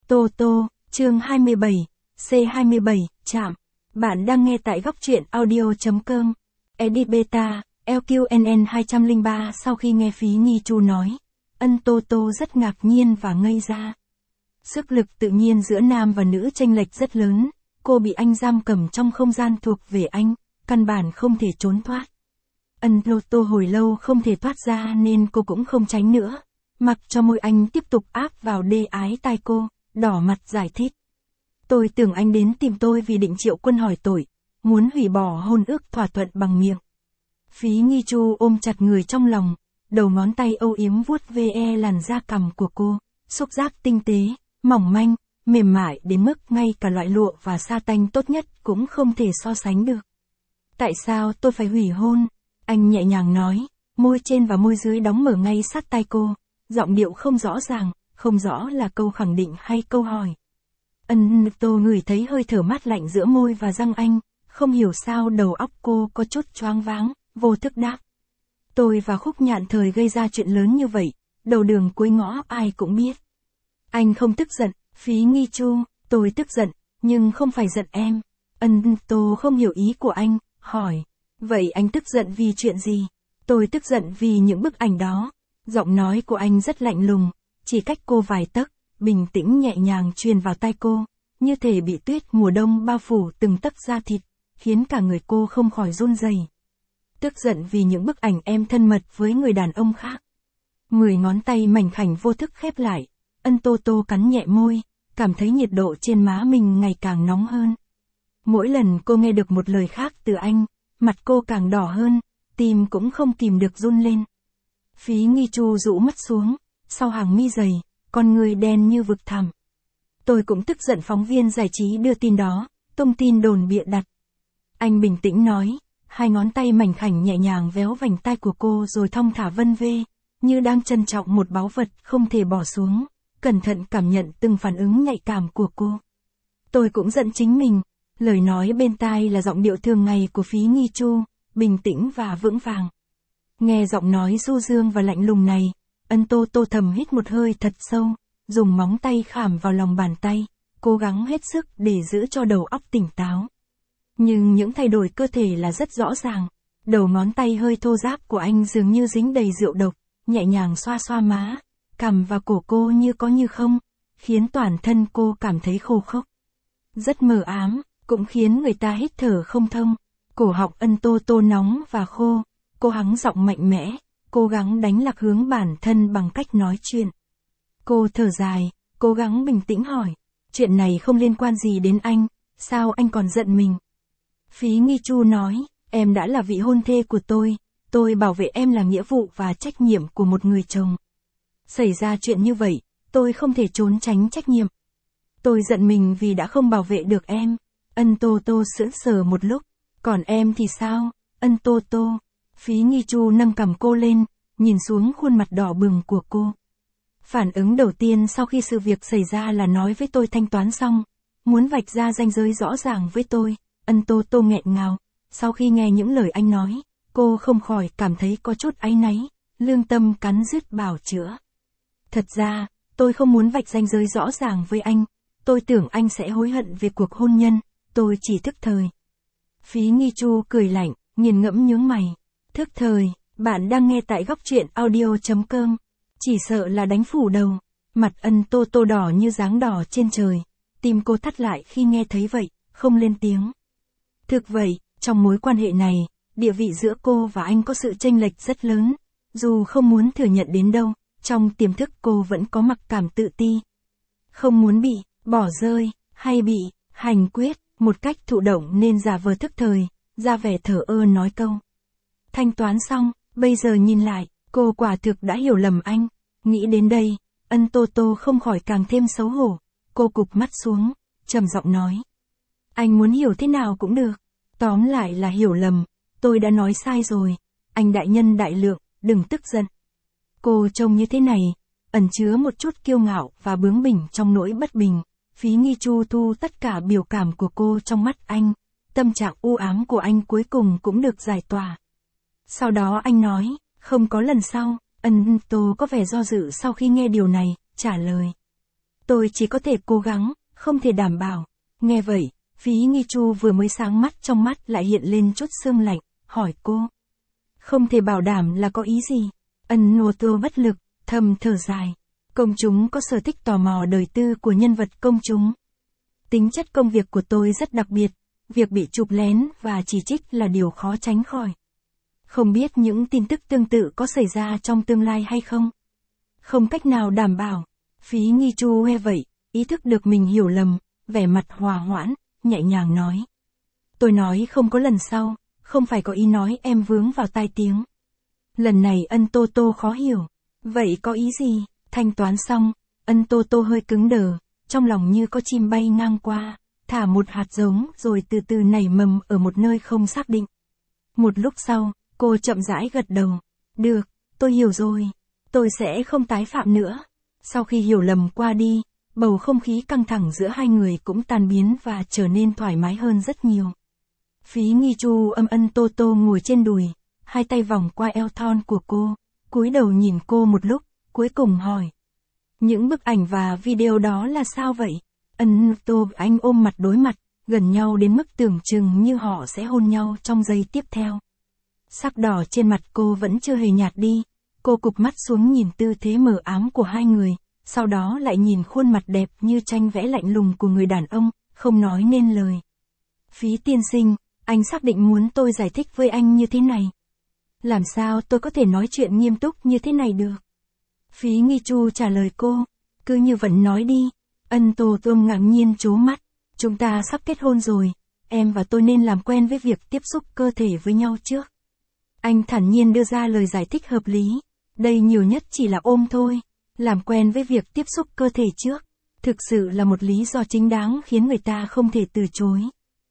Tô Tô, chương 27, C27, chạm. Bạn đang nghe tại góc truyện audio.com. Edit Beta, LQNN 203. Sau khi nghe Phí Nghi Chu nói, Tô Tô rất ngạc nhiên và ngây ra. Sức lực tự nhiên giữa nam và nữ chênh lệch rất lớn, cô bị anh giam cầm trong không gian thuộc về anh, căn bản không thể trốn thoát. Tô Tô hồi lâu không thể thoát ra nên cô cũng không tránh nữa, mặc cho môi anh tiếp tục áp vào đê ái tai cô, đỏ mặt giải thích. Tôi tưởng anh đến tìm tôi vì định triệu quân hỏi tội, muốn hủy bỏ hôn ước thỏa thuận bằng miệng. Phí Nghi Chu ôm chặt người trong lòng, đầu ngón tay âu yếm vuốt ve làn da cằm của cô, xúc giác tinh tế, mỏng manh, mềm mại đến mức ngay cả loại lụa và sa tanh tốt nhất cũng không thể so sánh được. Tại sao tôi phải hủy hôn? Anh nhẹ nhàng nói, môi trên và môi dưới đóng mở ngay sát tai cô, giọng điệu không rõ ràng, không rõ là câu khẳng định hay câu hỏi. Tô ngửi thấy hơi thở mát lạnh giữa môi và răng anh, không hiểu sao đầu óc cô có chút choáng váng, vô thức đáp. Tôi và Khúc Nhạn thời gây ra chuyện lớn như vậy, đầu đường cuối ngõ ai cũng biết. Anh không tức giận, Phí Nghi Chu, tôi tức giận, nhưng không phải giận em. Tô không hiểu ý của anh, hỏi. Vậy anh tức giận vì chuyện gì? Tôi tức giận vì những bức ảnh đó. Giọng nói của anh rất lạnh lùng, chỉ cách cô vài tấc, bình tĩnh nhẹ nhàng truyền vào tai cô, như thể bị tuyết mùa đông bao phủ từng tấc da thịt, khiến cả người cô không khỏi run rẩy. Tức giận vì những bức ảnh em thân mật với người đàn ông khác. 10 ngón tay mảnh khảnh vô thức khép lại, Tô Tô cắn nhẹ môi, cảm thấy nhiệt độ trên má mình ngày càng nóng hơn. Mỗi lần cô nghe được một lời khác từ anh, mặt cô càng đỏ hơn, tim cũng không kìm được run lên. Phí Nghi Chu rũ mắt xuống, sau hàng mi dày, con người đen như vực thẳm. Tôi cũng tức giận phóng viên giải trí đưa tin đó, tung tin đồn bịa đặt. Anh bình tĩnh nói, hai ngón tay mảnh khảnh nhẹ nhàng véo vành tai của cô rồi thong thả vân vê, như đang trân trọng một báu vật không thể bỏ xuống, cẩn thận cảm nhận từng phản ứng nhạy cảm của cô. Tôi cũng giận chính mình, lời nói bên tai là giọng điệu thường ngày của Phí Nghi Chu, bình tĩnh và vững vàng. Nghe giọng nói du dương và lạnh lùng này, Tô Tô thầm hít một hơi thật sâu, dùng móng tay khảm vào lòng bàn tay, cố gắng hết sức để giữ cho đầu óc tỉnh táo. Nhưng những thay đổi cơ thể là rất rõ ràng, đầu ngón tay hơi thô ráp của anh dường như dính đầy rượu độc, nhẹ nhàng xoa xoa má, cằm và cổ cô như có như không, khiến toàn thân cô cảm thấy khô khốc. Rất mờ ám, cũng khiến người ta hít thở không thông, cổ họng Tô Tô nóng và khô, cô hắng giọng mạnh mẽ, cố gắng đánh lạc hướng bản thân bằng cách nói chuyện. Cô thở dài, cố gắng bình tĩnh hỏi, chuyện này không liên quan gì đến anh, sao anh còn giận mình? Phí Nghi Chu nói, em đã là vị hôn thê của tôi bảo vệ em là nghĩa vụ và trách nhiệm của một người chồng. Xảy ra chuyện như vậy, tôi không thể trốn tránh trách nhiệm. Tôi giận mình vì đã không bảo vệ được em. Tô Tô sững sờ một lúc, còn em thì sao? Tô Tô. Phí Nghi Chu nâng cằm cô lên, nhìn xuống khuôn mặt đỏ bừng của cô. Phản ứng đầu tiên sau khi sự việc xảy ra là nói với tôi thanh toán xong, muốn vạch ra ranh giới rõ ràng với tôi. Tô Tô nghẹn ngào, sau khi nghe những lời anh nói, cô không khỏi cảm thấy có chút áy náy, lương tâm cắn rứt bảo chữa. Thật ra, tôi không muốn vạch ranh giới rõ ràng với anh, tôi tưởng anh sẽ hối hận về cuộc hôn nhân, tôi chỉ thức thời. Phí Nghi Chu cười lạnh, nghiền ngẫm nhướng mày. Thức thời, bạn đang nghe tại góc truyện audio.com. Chỉ sợ là đánh phủ đầu. Mặt Tô Tô đỏ như dáng đỏ trên trời. Tim cô thắt lại khi nghe thấy vậy, không lên tiếng. Thực vậy, trong mối quan hệ này, địa vị giữa cô và anh có sự chênh lệch rất lớn. Dù không muốn thừa nhận đến đâu, trong tiềm thức cô vẫn có mặc cảm tự ti. Không muốn bị bỏ rơi, hay bị hành quyết, một cách thụ động nên giả vờ thức thời, ra vẻ thờ ơ nói câu. Thanh toán xong, bây giờ nhìn lại, cô quả thực đã hiểu lầm anh. Nghĩ đến đây, Tô Tô không khỏi càng thêm xấu hổ. Cô cụp mắt xuống, trầm giọng nói. Anh muốn hiểu thế nào cũng được. Tóm lại là hiểu lầm, tôi đã nói sai rồi. Anh đại nhân đại lượng, đừng tức giận. Cô trông như thế này, ẩn chứa một chút kiêu ngạo và bướng bỉnh trong nỗi bất bình. Phí Nghi Chu thu tất cả biểu cảm của cô trong mắt anh. Tâm trạng u ám của anh cuối cùng cũng được giải tỏa. Sau đó anh nói, không có lần sau. Tô có vẻ do dự sau khi nghe điều này, trả lời. Tôi chỉ có thể cố gắng, không thể đảm bảo. Nghe vậy, Phí Nghi Chu vừa mới sáng mắt trong mắt lại hiện lên chút sương lạnh, hỏi cô. Không thể bảo đảm là có ý gì? Ân Nô Tô bất lực, thầm thở dài. Công chúng có sở thích tò mò đời tư của nhân vật công chúng. Tính chất công việc của tôi rất đặc biệt, việc bị chụp lén và chỉ trích là điều khó tránh khỏi. Không biết những tin tức tương tự có xảy ra trong tương lai hay không? Không cách nào đảm bảo. Phí Nghi Chu nghe vậy, ý thức được mình hiểu lầm, vẻ mặt hòa hoãn, nhẹ nhàng nói. Tôi nói không có lần sau, không phải có ý nói em vướng vào tai tiếng. Lần này Ân Tô Tô khó hiểu. Vậy có ý gì? Thanh toán xong, Ân Tô Tô hơi cứng đờ, trong lòng như có chim bay ngang qua, thả một hạt giống rồi từ từ nảy mầm ở một nơi không xác định. Một lúc sau, cô chậm rãi gật đầu. Được, tôi hiểu rồi. Tôi sẽ không tái phạm nữa. Sau khi hiểu lầm qua đi, bầu không khí căng thẳng giữa hai người cũng tan biến và trở nên thoải mái hơn rất nhiều. Phí Nghi Chu ôm Ân Tô Tô ngồi trên đùi, hai tay vòng qua eo thon của cô, cúi đầu nhìn cô một lúc, cuối cùng hỏi. Những bức ảnh và video đó là sao vậy? Ân Tô anh ôm mặt đối mặt, gần nhau đến mức tưởng chừng như họ sẽ hôn nhau trong giây tiếp theo. Sắc đỏ trên mặt cô vẫn chưa hề nhạt đi, cô cụp mắt xuống nhìn tư thế mờ ám của hai người, sau đó lại nhìn khuôn mặt đẹp như tranh vẽ lạnh lùng của người đàn ông, không nói nên lời. Phí tiên sinh, anh xác định muốn tôi giải thích với anh như thế này. Làm sao tôi có thể nói chuyện nghiêm túc như thế này được? Phí Nghi Chu trả lời cô, cứ như vẫn nói đi. Ân Tô Tô ngạc nhiên trố mắt, chúng ta sắp kết hôn rồi, em và tôi nên làm quen với việc tiếp xúc cơ thể với nhau trước. Anh thản nhiên đưa ra lời giải thích hợp lý, đây nhiều nhất chỉ là ôm thôi, làm quen với việc tiếp xúc cơ thể trước, thực sự là một lý do chính đáng khiến người ta không thể từ chối.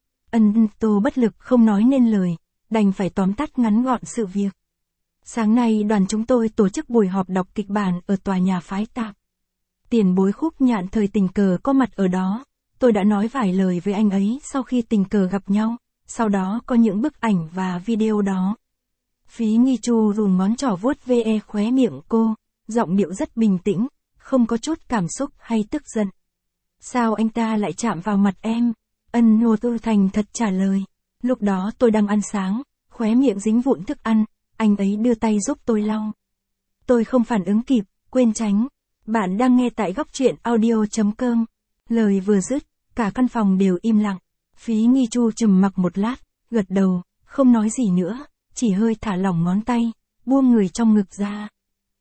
Ân Tô bất lực không nói nên lời, đành phải tóm tắt ngắn gọn sự việc. Sáng nay đoàn chúng tôi tổ chức buổi họp đọc kịch bản ở tòa nhà phái tạp. Tiền bối Khúc Nhạn thời tình cờ có mặt ở đó, tôi đã nói vài lời với anh ấy sau khi tình cờ gặp nhau, sau đó có những bức ảnh và video đó. Phí Nghi Chu dùng ngón trỏ vuốt ve khóe miệng cô, giọng điệu rất bình tĩnh, không có chút cảm xúc hay tức giận. Sao anh ta lại chạm vào mặt em? Ân Nô Tư thành thật trả lời. Lúc đó tôi đang ăn sáng, khóe miệng dính vụn thức ăn, anh ấy đưa tay giúp tôi lau. Tôi không phản ứng kịp, quên tránh. Bạn đang nghe tại góc truyện audio.com. Lời vừa dứt, cả căn phòng đều im lặng. Phí Nghi Chu trầm mặc một lát, gật đầu, không nói gì nữa, chỉ hơi thả lỏng ngón tay, buông người trong ngực ra.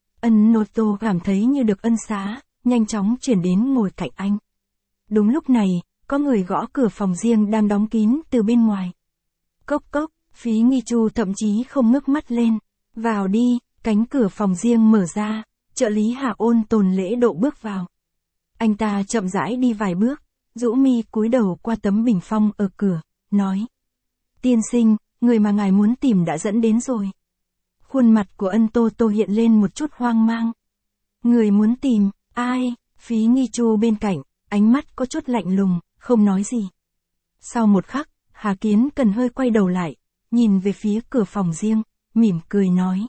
Ân Nô Tô cảm thấy như được ân xá, nhanh chóng chuyển đến ngồi cạnh anh. Đúng lúc này, có người gõ cửa phòng riêng đang đóng kín từ bên ngoài. Cốc cốc, Phí Nghi Chu thậm chí không ngước mắt lên. Vào đi, cánh cửa phòng riêng mở ra, trợ lý Hà ôn tồn lễ độ bước vào. Anh ta chậm rãi đi vài bước, rũ mi cúi đầu qua tấm bình phong ở cửa, nói. Tiên sinh, người mà ngài muốn tìm đã dẫn đến rồi. Khuôn mặt của Ân Tô Tô hiện lên một chút hoang mang. Người muốn tìm, ai? Phí Nghi Chu bên cạnh, ánh mắt có chút lạnh lùng, không nói gì. Sau một khắc, Hà Kiến Cần hơi quay đầu lại, nhìn về phía cửa phòng riêng, mỉm cười nói.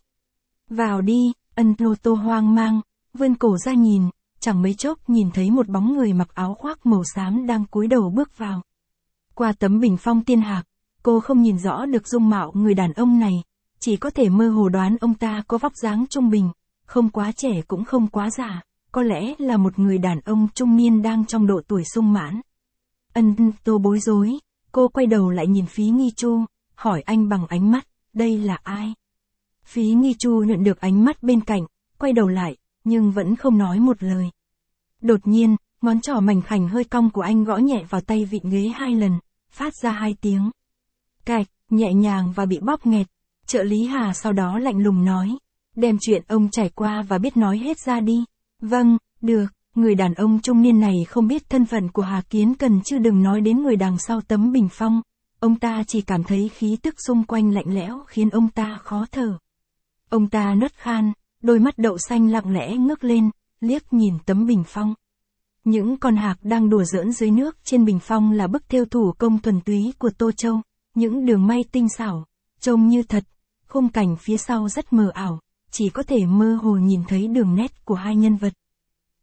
Vào đi. Ân Tô Tô hoang mang, vươn cổ ra nhìn, chẳng mấy chốc nhìn thấy một bóng người mặc áo khoác màu xám đang cúi đầu bước vào. Qua tấm bình phong tiên hạc, cô không nhìn rõ được dung mạo người đàn ông này, chỉ có thể mơ hồ đoán ông ta có vóc dáng trung bình, không quá trẻ cũng không quá già, có lẽ là một người đàn ông trung niên đang trong độ tuổi sung mãn. Ân Tô bối rối, cô quay đầu lại nhìn Phí Nghi Chu, hỏi anh bằng ánh mắt, đây là ai? Phí Nghi Chu nhận được ánh mắt bên cạnh, quay đầu lại, nhưng vẫn không nói một lời. Đột nhiên, ngón trỏ mảnh khảnh hơi cong của anh gõ nhẹ vào tay vịn ghế 2 lần, phát ra 2 tiếng. Cạch, nhẹ nhàng và bị bóp nghẹt. Trợ lý Hà sau đó lạnh lùng nói, đem chuyện ông trải qua và biết nói hết ra đi. Vâng, được, người đàn ông trung niên này không biết thân phận của Hà Kiến Cần chứ đừng nói đến người đằng sau tấm bình phong. Ông ta chỉ cảm thấy khí tức xung quanh lạnh lẽo khiến ông ta khó thở. Ông ta nấc khan, đôi mắt đậu xanh lặng lẽ ngước lên, liếc nhìn tấm bình phong. Những con hạc đang đùa giỡn dưới nước trên bình phong là bức thêu thủ công thuần túy của Tô Châu, những đường may tinh xảo, trông như thật, khung cảnh phía sau rất mờ ảo, chỉ có thể mơ hồ nhìn thấy đường nét của hai nhân vật.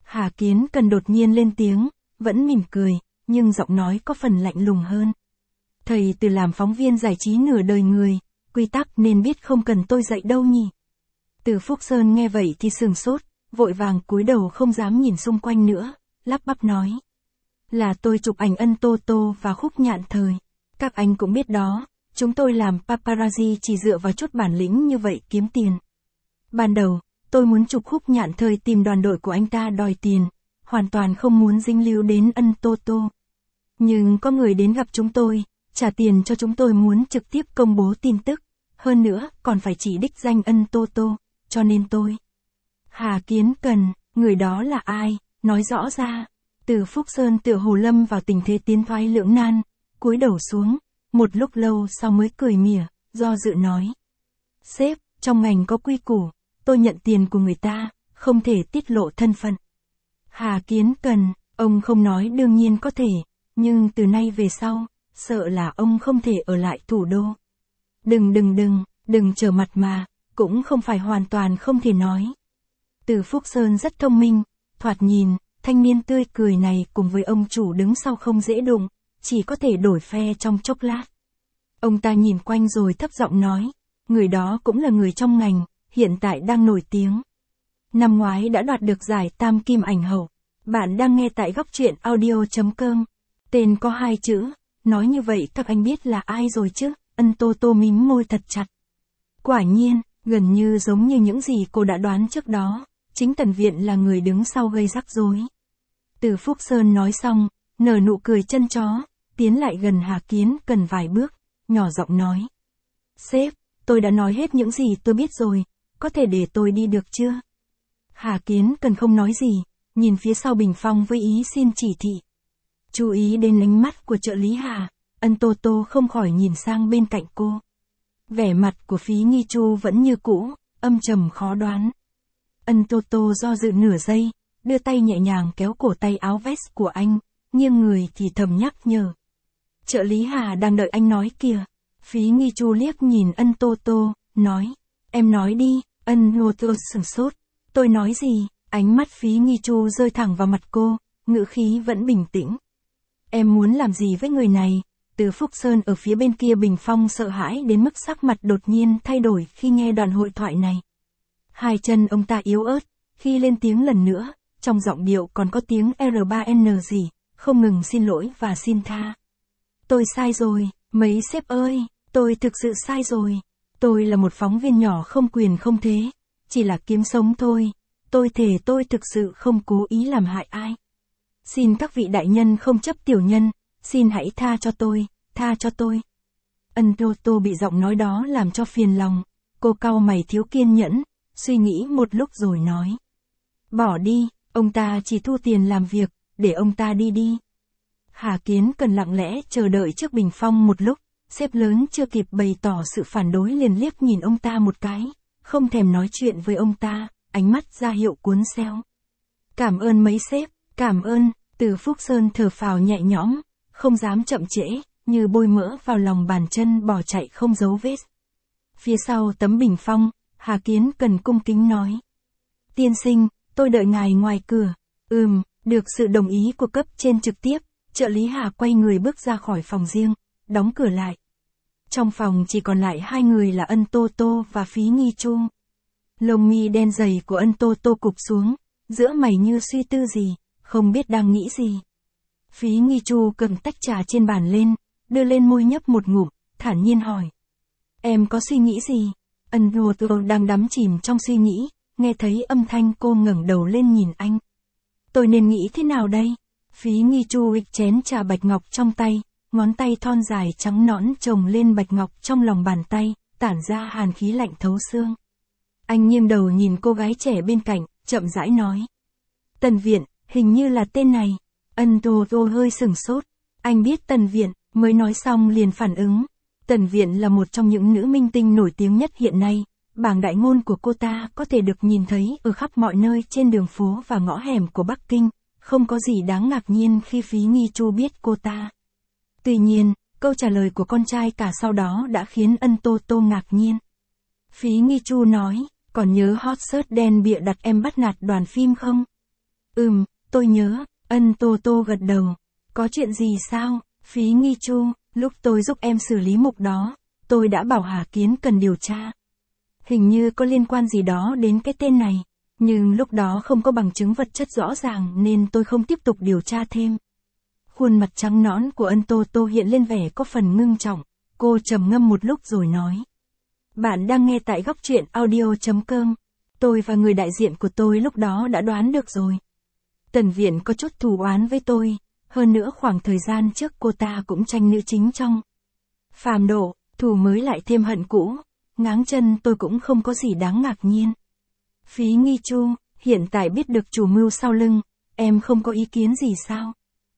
Hà Kiến Cần đột nhiên lên tiếng, vẫn mỉm cười, nhưng giọng nói có phần lạnh lùng hơn. Thầy từ làm phóng viên giải trí nửa đời người, quy tắc nên biết không cần tôi dạy đâu nhỉ. Từ Phúc Sơn nghe vậy thì sừng sốt, vội vàng cúi đầu không dám nhìn xung quanh nữa, lắp bắp nói. Là tôi chụp ảnh Ân Tô Tô và Khúc Nhạn Thời. Các anh cũng biết đó, chúng tôi làm paparazzi chỉ dựa vào chút bản lĩnh như vậy kiếm tiền. Ban đầu, tôi muốn chụp Khúc Nhạn Thời tìm đoàn đội của anh ta đòi tiền, hoàn toàn không muốn dính líu đến Ân Tô Tô. Nhưng có người đến gặp chúng tôi, trả tiền cho chúng tôi muốn trực tiếp công bố tin tức, hơn nữa còn phải chỉ đích danh Ân Tô Tô, cho nên tôi. Hà Kiến Cần, người đó là ai, nói rõ ra. Từ Phúc Sơn tựa hồ lâm vào tình thế tiến thoái lưỡng nan, cúi đầu xuống, một lúc lâu sau mới cười mỉa, do dự nói. Sếp, trong ngành có quy củ, tôi nhận tiền của người ta, không thể tiết lộ thân phận. Hà Kiến Cần, ông không nói đương nhiên có thể, nhưng từ nay về sau, sợ là ông không thể ở lại thủ đô. Đừng trở mặt mà, cũng không phải hoàn toàn không thể nói. Từ Phúc Sơn rất thông minh, thoạt nhìn, thanh niên tươi cười này cùng với ông chủ đứng sau không dễ đụng, chỉ có thể đổi phe trong chốc lát. Ông ta nhìn quanh rồi thấp giọng nói, người đó cũng là người trong ngành, hiện tại đang nổi tiếng. Năm ngoái đã đoạt được giải Tam Kim Ảnh Hậu. Bạn đang nghe tại góc truyện audio.com. Tên có 2 chữ, nói như vậy các anh biết là ai rồi chứ? Ân Tô Tô mím môi thật chặt. Quả nhiên, gần như giống như những gì cô đã đoán trước đó, chính Tần Viện là người đứng sau gây rắc rối. Từ Phúc Sơn nói xong, nở nụ cười chân chó, tiến lại gần Hà Kiến Cần vài bước, nhỏ giọng nói. Sếp, tôi đã nói hết những gì tôi biết rồi, có thể để tôi đi được chưa? Hà Kiến Cần không nói gì, nhìn phía sau bình phong với ý xin chỉ thị. Chú ý đến ánh mắt của trợ lý Hà, Ân Tô Tô không khỏi nhìn sang bên cạnh cô. Vẻ mặt của Phí Nghi Chu vẫn như cũ, âm trầm khó đoán. Ân Tô Tô do dự nửa giây, đưa tay nhẹ nhàng kéo cổ tay áo vest của anh, nghiêng người thì thầm nhắc nhở. Trợ lý Hà đang đợi anh nói kìa. Phí Nghi Chu liếc nhìn Ân Tô Tô, nói. Em nói đi. Ân Tô Tô sửng sốt. Tôi nói gì? Ánh mắt Phí Nghi Chu rơi thẳng vào mặt cô, ngữ khí vẫn bình tĩnh. Em muốn làm gì với người này? Từ Phúc Sơn ở phía bên kia bình phong sợ hãi đến mức sắc mặt đột nhiên thay đổi khi nghe đoạn hội thoại này. Hai chân ông ta yếu ớt, khi lên tiếng lần nữa, trong giọng điệu còn có tiếng R3N gì, không ngừng xin lỗi và xin tha. Tôi sai rồi, mấy sếp ơi, tôi thực sự sai rồi. Tôi là một phóng viên nhỏ không quyền không thế, chỉ là kiếm sống thôi. Tôi thề tôi thực sự không cố ý làm hại ai. Xin các vị đại nhân không chấp tiểu nhân, xin hãy tha cho tôi, tha cho tôi. Ân Tô Tô bị giọng nói đó làm cho phiền lòng, cô cau mày thiếu kiên nhẫn, suy nghĩ một lúc rồi nói. Bỏ đi, ông ta chỉ thu tiền làm việc, để ông ta đi đi. Hà Kiến Cần lặng lẽ chờ đợi trước bình phong một lúc, sếp lớn chưa kịp bày tỏ sự phản đối liền liếc nhìn ông ta một cái, không thèm nói chuyện với ông ta, ánh mắt ra hiệu cuốn xéo. Cảm ơn mấy sếp, cảm ơn. Từ Phúc Sơn thở phào nhẹ nhõm, không dám chậm trễ, như bôi mỡ vào lòng bàn chân bỏ chạy không dấu vết. Phía sau tấm bình phong, Hà Kiến Cần cung kính nói. Tiên sinh, tôi đợi ngài ngoài cửa. Được sự đồng ý của cấp trên trực tiếp, trợ lý Hà quay người bước ra khỏi phòng riêng, đóng cửa lại. Trong phòng chỉ còn lại hai người là Ân Tô Tô và Phí Nghi Chu. Lông mi đen dày của Ân Tô Tô cụp xuống, giữa mày như suy tư gì, không biết đang nghĩ gì. Phí Nghi Chu cầm tách trà trên bàn lên, đưa lên môi nhấp một ngụm, thản nhiên hỏi. Em có suy nghĩ gì? Ân Tô Tô đang đắm chìm trong suy nghĩ, nghe thấy âm thanh cô ngẩng đầu lên nhìn anh. Tôi nên nghĩ thế nào đây? Phí Nghi Chu ịch chén trà bạch ngọc trong tay, ngón tay thon dài trắng nõn chồng lên bạch ngọc trong lòng bàn tay, tản ra hàn khí lạnh thấu xương. Anh nghiêng đầu nhìn cô gái trẻ bên cạnh, chậm rãi nói. Tần Viện, hình như là tên này. Ân Tô Tô hơi sửng sốt. Anh biết Tần Viện, mới nói xong liền phản ứng. Tần Viện là một trong những nữ minh tinh nổi tiếng nhất hiện nay. Bảng đại ngôn của cô ta có thể được nhìn thấy ở khắp mọi nơi trên đường phố và ngõ hẻm của Bắc Kinh. Không có gì đáng ngạc nhiên khi Phí Nghi Chu biết cô ta. Tuy nhiên, câu trả lời của con trai cả sau đó đã khiến Ân Tô Tô ngạc nhiên. Phí Nghi Chu nói, còn nhớ hot search đen bịa đặt em bắt nạt đoàn phim không? Tôi nhớ, Ân Tô Tô gật đầu. Có chuyện gì sao, Phí Nghi Chu, lúc tôi giúp em xử lý mục đó, tôi đã bảo Hà Kiến cần điều tra. Hình như có liên quan gì đó đến cái tên này, nhưng lúc đó không có bằng chứng vật chất rõ ràng nên tôi không tiếp tục điều tra thêm. Khuôn mặt trắng nõn của Ân Tô Tô hiện lên vẻ có phần ngưng trọng, cô trầm ngâm một lúc rồi nói. Bạn đang nghe tại góc truyện audio.com. Tôi và người đại diện của tôi lúc đó đã đoán được rồi. Tần Viện có chút thù oán với tôi, hơn nữa khoảng thời gian trước cô ta cũng tranh nữ chính trong Phàm Độ, thù mới lại thêm hận cũ, ngáng chân tôi cũng không có gì đáng ngạc nhiên. Phí Nghi Chu, hiện tại biết được chủ mưu sau lưng, em không có ý kiến gì sao?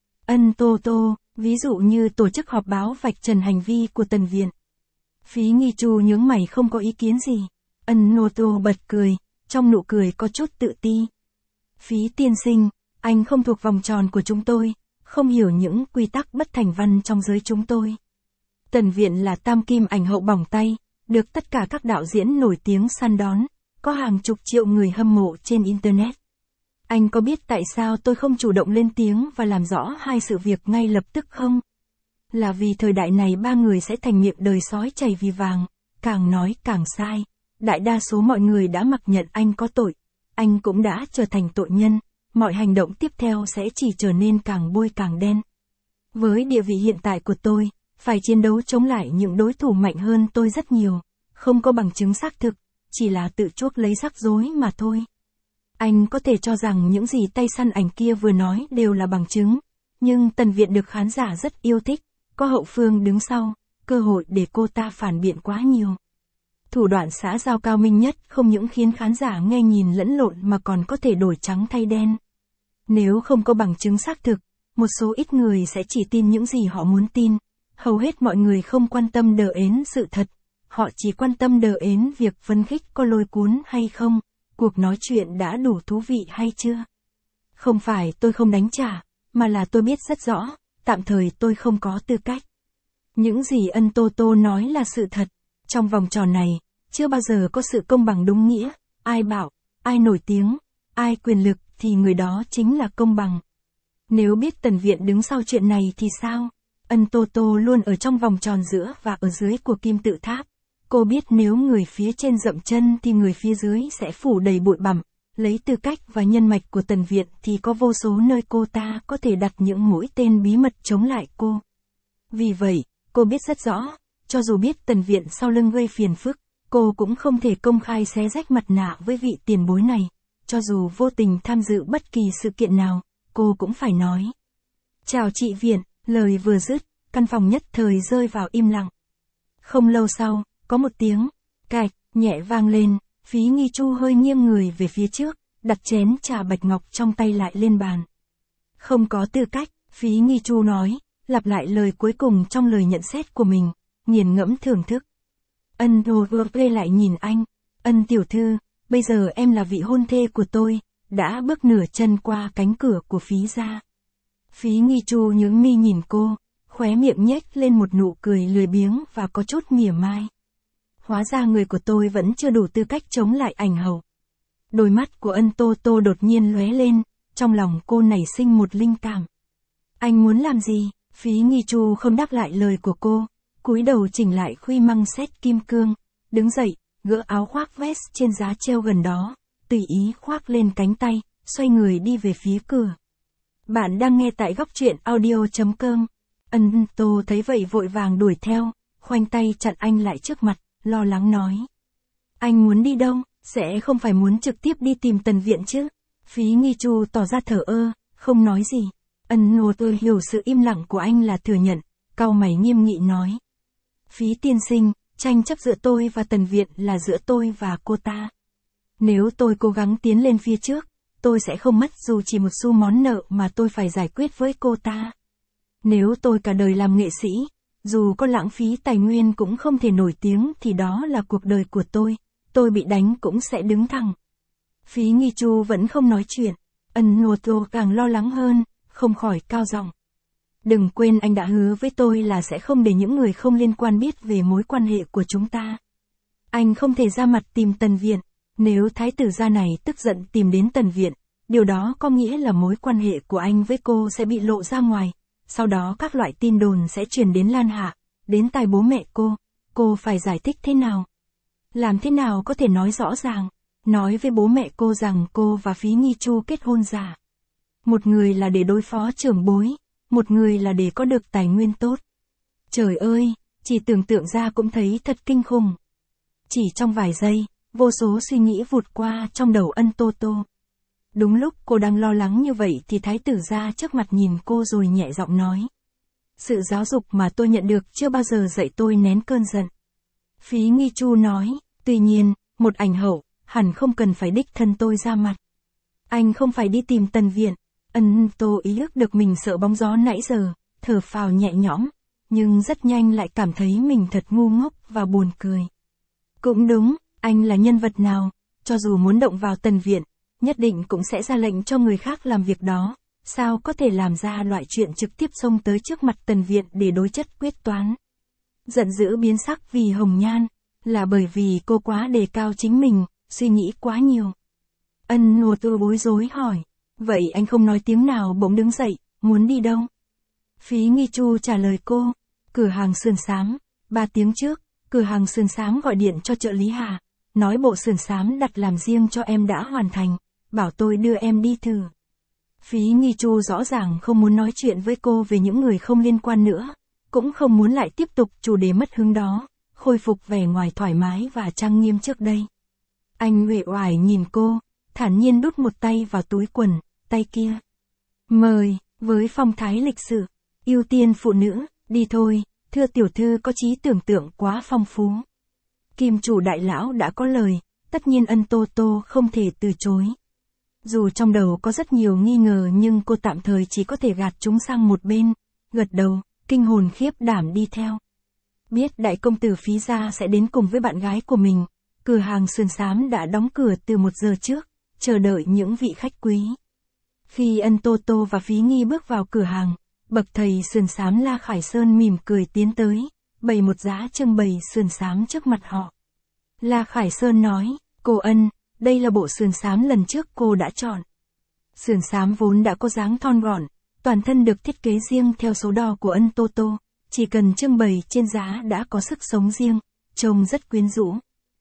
Ân Tô Tô, ví dụ như tổ chức họp báo vạch trần hành vi của Tần Viện. Phí Nghi Chu nhướng mày không có ý kiến gì. Ân Tô Tô bật cười, trong nụ cười có chút tự ti. Phí tiên sinh, anh không thuộc vòng tròn của chúng tôi, không hiểu những quy tắc bất thành văn trong giới chúng tôi. Tần Viện là tam kim ảnh hậu bỏng tay, được tất cả các đạo diễn nổi tiếng săn đón, có hàng chục triệu người hâm mộ trên Internet. Anh có biết tại sao tôi không chủ động lên tiếng và làm rõ hai sự việc ngay lập tức không? Là vì thời đại này ba người sẽ thành miệng đời sói chảy vì vàng, càng nói càng sai. Đại đa số mọi người đã mặc nhận anh có tội, anh cũng đã trở thành tội nhân, mọi hành động tiếp theo sẽ chỉ trở nên càng bôi càng đen. Với địa vị hiện tại của tôi, phải chiến đấu chống lại những đối thủ mạnh hơn tôi rất nhiều, không có bằng chứng xác thực, chỉ là tự chuốc lấy rắc rối mà thôi. Anh có thể cho rằng những gì tay săn ảnh kia vừa nói đều là bằng chứng, nhưng Tần Viện được khán giả rất yêu thích, có hậu phương đứng sau, cơ hội để cô ta phản biện quá nhiều. Thủ đoạn xã giao cao minh nhất không những khiến khán giả nghe nhìn lẫn lộn mà còn có thể đổi trắng thay đen. Nếu không có bằng chứng xác thực, một số ít người sẽ chỉ tin những gì họ muốn tin. Hầu hết mọi người không quan tâm đờ ến sự thật, họ chỉ quan tâm đờ ến việc phân khích có lôi cuốn hay không, cuộc nói chuyện đã đủ thú vị hay chưa. Không phải tôi không đánh trả, mà là tôi biết rất rõ, tạm thời tôi không có tư cách. Những gì Ân Tô Tô nói là sự thật. Trong vòng tròn này, chưa bao giờ có sự công bằng đúng nghĩa, ai bảo, ai nổi tiếng, ai quyền lực thì người đó chính là công bằng. Nếu biết Tần Viện đứng sau chuyện này thì sao? Ân Tô Tô luôn ở trong vòng tròn giữa và ở dưới của kim tự tháp. Cô biết nếu người phía trên dậm chân thì người phía dưới sẽ phủ đầy bụi bặm. Lấy tư cách và nhân mạch của Tần Viện thì có vô số nơi cô ta có thể đặt những mũi tên bí mật chống lại cô. Vì vậy, cô biết rất rõ, cho dù biết Tần Viện sau lưng gây phiền phức, cô cũng không thể công khai xé rách mặt nạ với vị tiền bối này. Cho dù vô tình tham dự bất kỳ sự kiện nào, cô cũng phải nói. Chào chị Viện, lời vừa dứt, căn phòng nhất thời rơi vào im lặng. Không lâu sau, có một tiếng cạch nhẹ vang lên, Phí Nghi Chu hơi nghiêng người về phía trước, đặt chén trà bạch ngọc trong tay lại lên bàn. Không có tư cách, Phí Nghi Chu nói, lặp lại lời cuối cùng trong lời nhận xét của mình, nghiền ngẫm thưởng thức. Ân Tô Tô lại nhìn anh, Ân tiểu thư, bây giờ em là vị hôn thê của tôi, đã bước nửa chân qua cánh cửa của Phí gia. Phí Nghi Chu nhướng mi nhìn cô, khóe miệng nhếch lên một nụ cười lười biếng và có chút mỉa mai. Hóa ra người của tôi vẫn chưa đủ tư cách chống lại ảnh hậu. Đôi mắt của Ân Tô Tô đột nhiên lóe lên, trong lòng cô nảy sinh một linh cảm. Anh muốn làm gì? Phí Nghi Chu không đáp lại lời của cô, cúi đầu chỉnh lại khuy măng xét kim cương, đứng dậy, gỡ áo khoác vest trên giá treo gần đó, tùy ý khoác lên cánh tay, xoay người đi về phía cửa. Bạn đang nghe tại góc truyện audio.com. Ân Tô thấy vậy vội vàng đuổi theo, khoanh tay chặn anh lại trước mặt, lo lắng nói. Anh muốn đi đâu, sẽ không phải muốn trực tiếp đi tìm Tần Viện chứ? Phí Nghi Chu tỏ ra thờ ơ, không nói gì. Ân Tô hiểu sự im lặng của anh là thừa nhận, cau mày nghiêm nghị nói. Phí tiên sinh, tranh chấp giữa tôi và Tần Viện là giữa tôi và cô ta. Nếu tôi cố gắng tiến lên phía trước, tôi sẽ không mất dù chỉ một xu món nợ mà tôi phải giải quyết với cô ta. Nếu tôi cả đời làm nghệ sĩ, dù có lãng phí tài nguyên cũng không thể nổi tiếng thì đó là cuộc đời của tôi bị đánh cũng sẽ đứng thẳng. Phí Nghi Chu vẫn không nói chuyện, Ân Tô càng lo lắng hơn, không khỏi cao giọng. Đừng quên anh đã hứa với tôi là sẽ không để những người không liên quan biết về mối quan hệ của chúng ta. Anh không thể ra mặt tìm Tần Viện, nếu thái tử gia này tức giận tìm đến Tần Viện, Điều đó có nghĩa là mối quan hệ của anh với cô sẽ bị lộ ra ngoài, sau đó các loại tin đồn sẽ truyền đến Lan Hạ, đến tai bố mẹ cô phải giải thích thế nào? Làm thế nào có thể nói rõ ràng, nói với bố mẹ cô rằng cô và Phí Nghi Chu kết hôn giả. Một người là để đối phó trưởng bối, một người là để có được tài nguyên tốt. Trời ơi, chỉ tưởng tượng ra cũng thấy thật kinh khủng. Chỉ trong vài giây, vô số suy nghĩ vụt qua trong đầu Ân Tô Tô. Đúng lúc cô đang lo lắng như vậy thì thái tử ra trước mặt nhìn cô rồi nhẹ giọng nói. Sự giáo dục mà tôi nhận được chưa bao giờ dạy tôi nén cơn giận. Phí Nghi Chu nói, tuy nhiên, một ảnh hậu, hẳn không cần phải đích thân tôi ra mặt. Anh không phải đi tìm Tần Viện. Ân Tô ý thức được mình sợ bóng gió nãy giờ, thở phào nhẹ nhõm, nhưng rất nhanh lại cảm thấy mình thật ngu ngốc và buồn cười. Cũng đúng, anh là nhân vật nào, cho dù muốn động vào Tần Viện, nhất định cũng sẽ ra lệnh cho người khác làm việc đó, sao có thể làm ra loại chuyện trực tiếp xông tới trước mặt Tần Viện để đối chất quyết toán. Giận dữ biến sắc vì Hồng Nhan, là bởi vì cô quá đề cao chính mình, suy nghĩ quá nhiều. Ân Ngô Tư bối rối hỏi, vậy anh không nói tiếng nào bỗng đứng dậy, muốn đi đâu? Phí Nghi Chu trả lời cô, cửa hàng sườn xám, 3 tiếng trước, cửa hàng sườn xám gọi điện cho trợ lý Hà, nói bộ sườn xám đặt làm riêng cho em đã hoàn thành, bảo tôi đưa em đi thử. Phí Nghi Chu rõ ràng không muốn nói chuyện với cô về những người không liên quan nữa, cũng không muốn lại tiếp tục chủ đề mất hứng đó, khôi phục vẻ ngoài thoải mái và trang nghiêm trước đây. Anh uể oải nhìn cô, thản nhiên đút một tay vào túi quần, tay kia. Mời, với phong thái lịch sự, ưu tiên phụ nữ, đi thôi, thưa tiểu thư có trí tưởng tượng quá phong phú. Kim chủ đại lão đã có lời, tất nhiên Ân Tô Tô không thể từ chối. Dù trong đầu có rất nhiều nghi ngờ nhưng cô tạm thời chỉ có thể gạt chúng sang một bên, gật đầu, kinh hồn khiếp đảm đi theo. Biết đại công tử Phí gia sẽ đến cùng với bạn gái của mình, cửa hàng sườn xám đã đóng cửa từ 1 giờ trước, chờ đợi những vị khách quý. Khi Ân Tô Tô và Phí Nghi bước vào cửa hàng, bậc thầy sườn xám La Khải Sơn mỉm cười tiến tới, bày một giá trưng bày sườn xám trước mặt họ. La Khải Sơn nói, cô Ân, đây là bộ sườn xám lần trước cô đã chọn. Sườn xám vốn đã có dáng thon gọn, toàn thân được thiết kế riêng theo số đo của Ân Tô Tô, chỉ cần trưng bày trên giá đã có sức sống riêng, trông rất quyến rũ.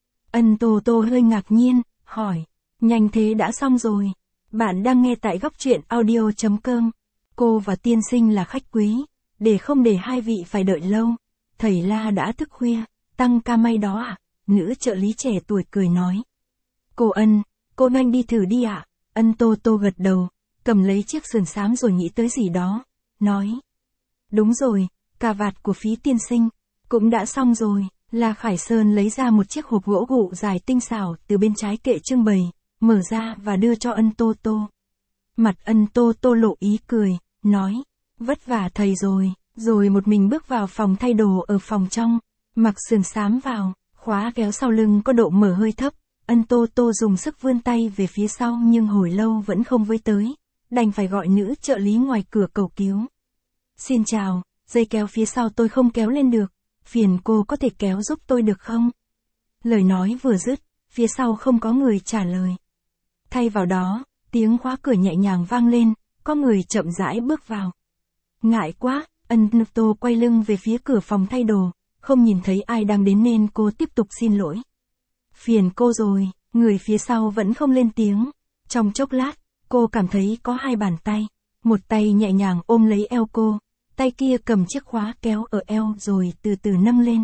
Ân Tô Tô hơi ngạc nhiên, hỏi, nhanh thế đã xong rồi. Bạn đang nghe tại góc truyện audio.com. Cô và tiên sinh là khách quý, để không để hai vị phải đợi lâu. Thầy La đã thức khuya, tăng ca may đó à? Nữ trợ lý trẻ tuổi cười nói. Cô Ân, cô nhanh đi thử đi ạ. Ân Tô Tô gật đầu, cầm lấy chiếc sườn xám rồi nghĩ tới gì đó, nói. Đúng rồi, cà vạt của Phí tiên sinh, cũng đã xong rồi. La Khải Sơn lấy ra một chiếc hộp gỗ gụ dài tinh xảo từ bên trái kệ trưng bày, mở ra và đưa cho Ân Tô Tô. Mặt Ân Tô Tô lộ ý cười, nói, vất vả thầy rồi một mình bước vào phòng thay đồ ở phòng trong, mặc sườn xám vào, khóa kéo sau lưng có độ mở hơi thấp, Ân Tô Tô dùng sức vươn tay về phía sau nhưng hồi lâu vẫn không với tới, đành phải gọi nữ trợ lý ngoài cửa cầu cứu. Xin chào, dây kéo phía sau tôi không kéo lên được, phiền cô có thể kéo giúp tôi được không? Lời nói vừa dứt, phía sau không có người trả lời. Thay vào đó, tiếng khóa cửa nhẹ nhàng vang lên, có người chậm rãi bước vào. Ngại quá, Ân Tô quay lưng về phía cửa phòng thay đồ, không nhìn thấy ai đang đến nên cô tiếp tục xin lỗi. Phiền cô rồi, người phía sau vẫn không lên tiếng. Trong chốc lát, cô cảm thấy có 2 bàn tay, một tay nhẹ nhàng ôm lấy eo cô, tay kia cầm chiếc khóa kéo ở eo rồi từ từ nâng lên.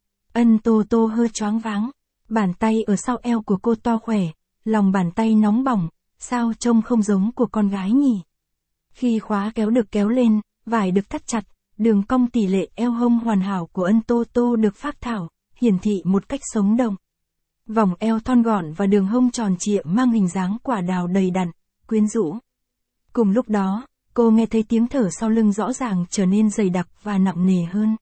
Ân Tô Tô hơi choáng váng, bàn tay ở sau eo của cô to khỏe, lòng bàn tay nóng bỏng, sao trông không giống của con gái nhỉ? Khi khóa kéo được kéo lên, vải được thắt chặt, đường cong tỷ lệ eo hông hoàn hảo của Ân Tô Tô được phác thảo, hiển thị một cách sống động. Vòng eo thon gọn và đường hông tròn trịa mang hình dáng quả đào đầy đặn, quyến rũ. Cùng lúc đó, cô nghe thấy tiếng thở sau lưng rõ ràng trở nên dày đặc và nặng nề hơn.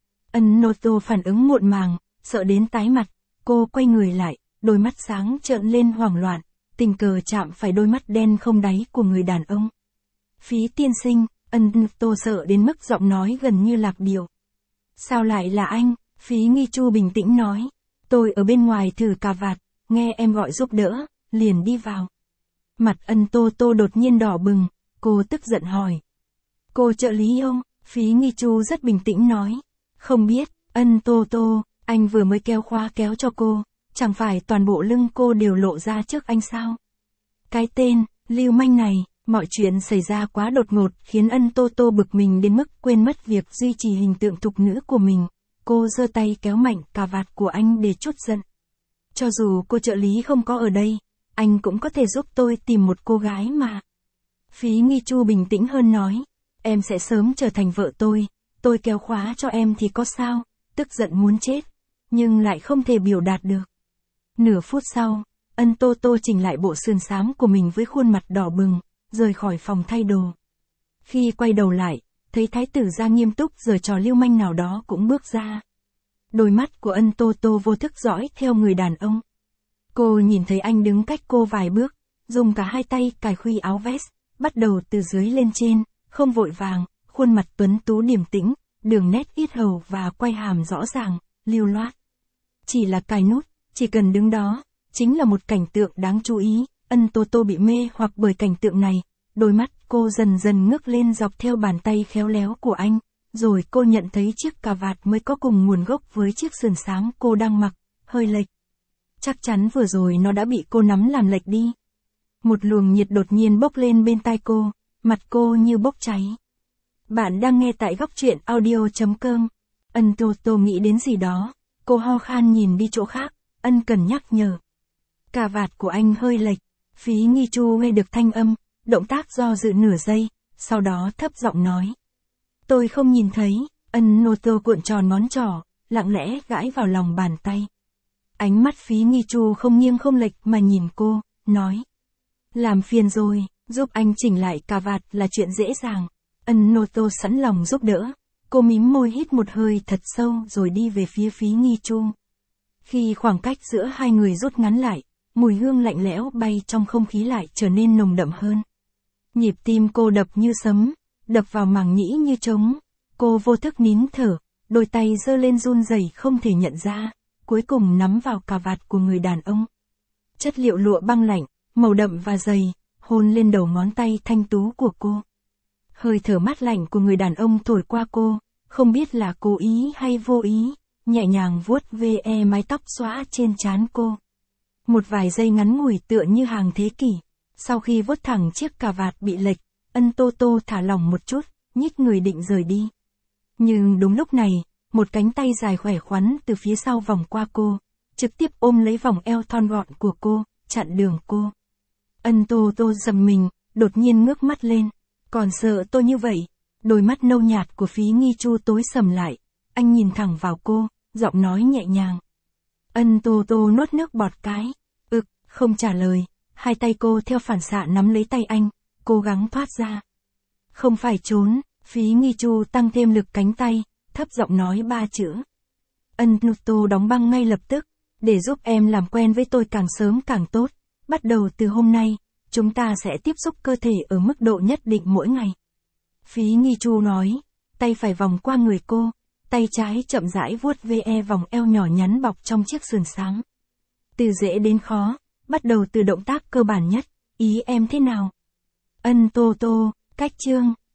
Ân Tô phản ứng muộn màng, sợ đến tái mặt, cô quay người lại, đôi mắt sáng trợn lên hoảng loạn, tình cờ chạm phải đôi mắt đen không đáy của người đàn ông. Phí tiên sinh, Ân Tô sợ đến mức giọng nói gần như lạc điệu. Sao lại là anh? Phí Nghi Chu bình tĩnh nói. Tôi ở bên ngoài thử cà vạt, nghe em gọi giúp đỡ, liền đi vào. Mặt Ân Tô Tô đột nhiên đỏ bừng, cô tức giận hỏi. Cô trợ lý ông, Phí Nghi Chu rất bình tĩnh nói. Không biết, Ân Tô Tô, anh vừa mới kéo khóa kéo cho cô, chẳng phải toàn bộ lưng cô đều lộ ra trước anh sao? Cái tên, lưu manh này, mọi chuyện xảy ra quá đột ngột khiến Ân Tô Tô bực mình đến mức quên mất việc duy trì hình tượng thục nữ của mình. Cô giơ tay kéo mạnh cà vạt của anh để trút giận. Cho dù cô trợ lý không có ở đây, anh cũng có thể giúp tôi tìm một cô gái mà. Phí Nghi Chu bình tĩnh hơn nói, em sẽ sớm trở thành vợ tôi kéo khóa cho em thì có sao, tức giận muốn chết, nhưng lại không thể biểu đạt được. Nửa phút sau, Ân Tô Tô chỉnh lại bộ sườn xám của mình với khuôn mặt đỏ bừng, rời khỏi phòng thay đồ. Khi quay đầu lại, thấy thái tử gia nghiêm túc giở trò lưu manh nào đó cũng bước ra. Đôi mắt của Ân Tô Tô vô thức dõi theo người đàn ông. Cô nhìn thấy anh đứng cách cô vài bước, dùng cả hai tay cài khuy áo vest, bắt đầu từ dưới lên trên, không vội vàng, khuôn mặt tuấn tú điềm tĩnh, đường nét yết hầu và quai hàm rõ ràng, lưu loát. Chỉ là cài nút, chỉ cần đứng đó, chính là một cảnh tượng đáng chú ý. Ân Tô Tô bị mê hoặc bởi cảnh tượng này, đôi mắt cô dần dần ngước lên dọc theo bàn tay khéo léo của anh, rồi cô nhận thấy chiếc cà vạt mới có cùng nguồn gốc với chiếc sườn xám cô đang mặc, hơi lệch. Chắc chắn vừa rồi nó đã bị cô nắm làm lệch đi. Một luồng nhiệt đột nhiên bốc lên bên tai cô, mặt cô như bốc cháy. Bạn đang nghe tại góc truyện audio.com. Ân Tô Tô nghĩ đến gì đó, cô ho khan nhìn đi chỗ khác, Ân cần nhắc nhở. Cà vạt của anh hơi lệch. Phí Nghi Chu nghe được thanh âm, động tác do dự nửa giây, sau đó thấp giọng nói. Tôi không nhìn thấy. Ân Tô Tô cuộn tròn ngón trỏ, lặng lẽ gãi vào lòng bàn tay. Ánh mắt Phí Nghi Chu không nghiêng không lệch mà nhìn cô, nói. Làm phiền rồi, giúp anh chỉnh lại cà vạt là chuyện dễ dàng. Ân Tô Tô sẵn lòng giúp đỡ. Cô mím môi hít một hơi thật sâu rồi đi về phía Phí Nghi Chu. Khi khoảng cách giữa hai người rút ngắn lại, mùi hương lạnh lẽo bay trong không khí lại trở nên nồng đậm hơn. Nhịp tim cô đập như sấm, đập vào màng nhĩ như trống. Cô vô thức nín thở, đôi tay giơ lên run rẩy không thể nhận ra, cuối cùng nắm vào cà vạt của người đàn ông. Chất liệu lụa băng lạnh, màu đậm và dày, hôn lên đầu ngón tay thanh tú của cô. Hơi thở mát lạnh của người đàn ông thổi qua cô, không biết là cố ý hay vô ý, nhẹ nhàng vuốt ve mái tóc xõa trên trán cô. Một vài giây ngắn ngủi tựa như hàng thế kỷ. Sau khi vuốt thẳng chiếc cà vạt bị lệch, Ân Tô Tô thả lỏng một chút, nhích người định rời đi. Nhưng đúng lúc này, một cánh tay dài khỏe khoắn từ phía sau vòng qua cô, trực tiếp ôm lấy vòng eo thon gọn của cô, chặn đường cô. Ân Tô Tô giật mình, đột nhiên ngước mắt lên. Còn sợ tôi như vậy? Đôi mắt nâu nhạt của Phí Nghi Chu tối sầm lại. Anh nhìn thẳng vào cô, giọng nói nhẹ nhàng. Ân Tô Tô nuốt nước bọt cái. Không trả lời. Hai tay cô theo phản xạ nắm lấy tay anh, cố gắng thoát ra. Không phải trốn. Phí Nghi Chu tăng thêm lực cánh tay, thấp giọng nói 3 chữ. Ân Tô Tô đóng băng ngay lập tức. Để giúp em làm quen với tôi càng sớm càng tốt. Bắt đầu từ hôm nay, chúng ta sẽ tiếp xúc cơ thể ở mức độ nhất định mỗi ngày. Phí Nghi Chu nói, tay phải vòng qua người cô, tay trái chậm rãi vuốt ve vòng eo nhỏ nhắn bọc trong chiếc sườn xám. Từ dễ đến khó, bắt đầu từ động tác cơ bản nhất, ý em thế nào? Ân Tô Tô, cách chương.